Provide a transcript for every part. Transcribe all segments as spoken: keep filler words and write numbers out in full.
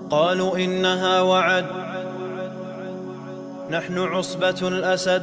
قالوا إنها وعد نحن عصبة الأسد.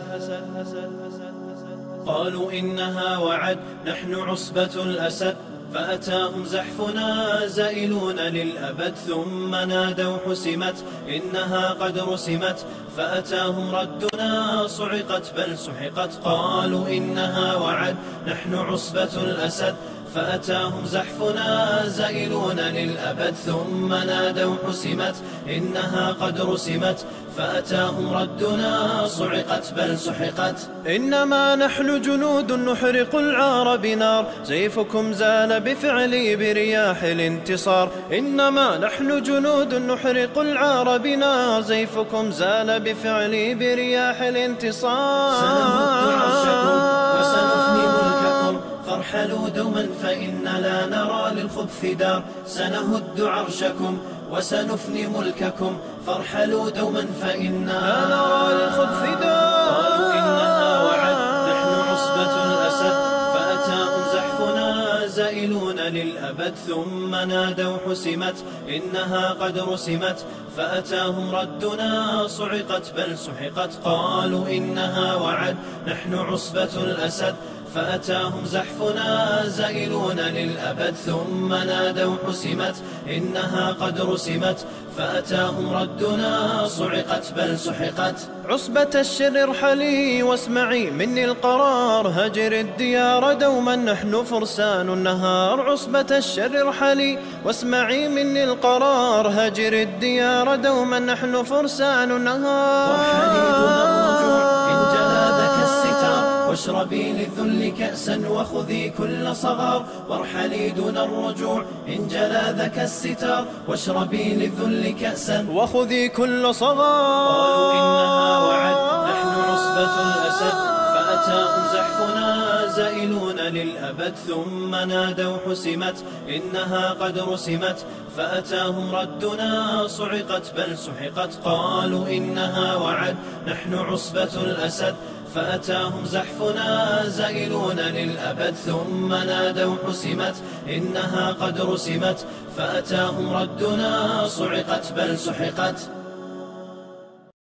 قالوا إنها وعد نحن عصبة الأسد. فأتاهم زحفنا زائلون للأبد ثم نادوا حسمت إنها قد رسمت. فأتاهم ردنا صعقت بل سحقت. قالوا إنها وعد نحن عصبة الأسد. فأتاهم زحفنا زائلون للأبد ثم نادوا حسمت إنها قد رسمت. فأتاهم ردنا صعقت بل سحقت. إنما نحن جنود نحرق العار بنار سيفكم زال بفعلي برياح الانتصار. إنما نحن جنود نحرق العار بنار سيفكم زال بفعلي برياح الانتصار. سنمد عرشكم وسنفني ملككم فارحلوا دوما فإن لا نرى للخبث دار. سنهد عرشكم وسنفني ملككم فارحلوا دوما فإن لا نرى للخبث دار. قالوا إنها وعد نحن عصبة الأسد. فأتاهم زحفنا زائلون للأبد ثم نادوا حسمت إنها قد رسمت. فأتاهم ردنا صعقت بل سحقت. قالوا إنها وعد نحن عصبة الأسد. فأتاهم زحفنا زائلون للأبد ثم نادوا حسمت إنها قد رسمت. فأتاهم ردنا صعقت بل سحقت. عصبة الشر ارحلي واسمعي مني القرار هجر الديار دوما نحن فرسان النهار. عصبة الشر ارحلي واسمعي مني القرار هجر الديار دوما نحن فرسان النهار. وارحلي دون الرجوع إن جلا ذاك الستار واشربي للذل كأسا وخذي كل صغار. وارحلي دون الرجوع إن جلا ذاك الستار واشربي للذل كأسا وخذي كل صغار. قالوا إنها وعد نحن عصبة الأسد. فأتاهم زحفنا زائلون للأبد ثم نادوا حسمت إنها قد رسمت. فأتاهم ردنا صعقت بل سحقت. قالوا إنها وعد نحن عصبة الأسد. فأتاهم زحفنا زائلون للأبد ثم نادوا حسمت إنها قد رسمت. فأتاهم ردنا صعقت بل سحقت.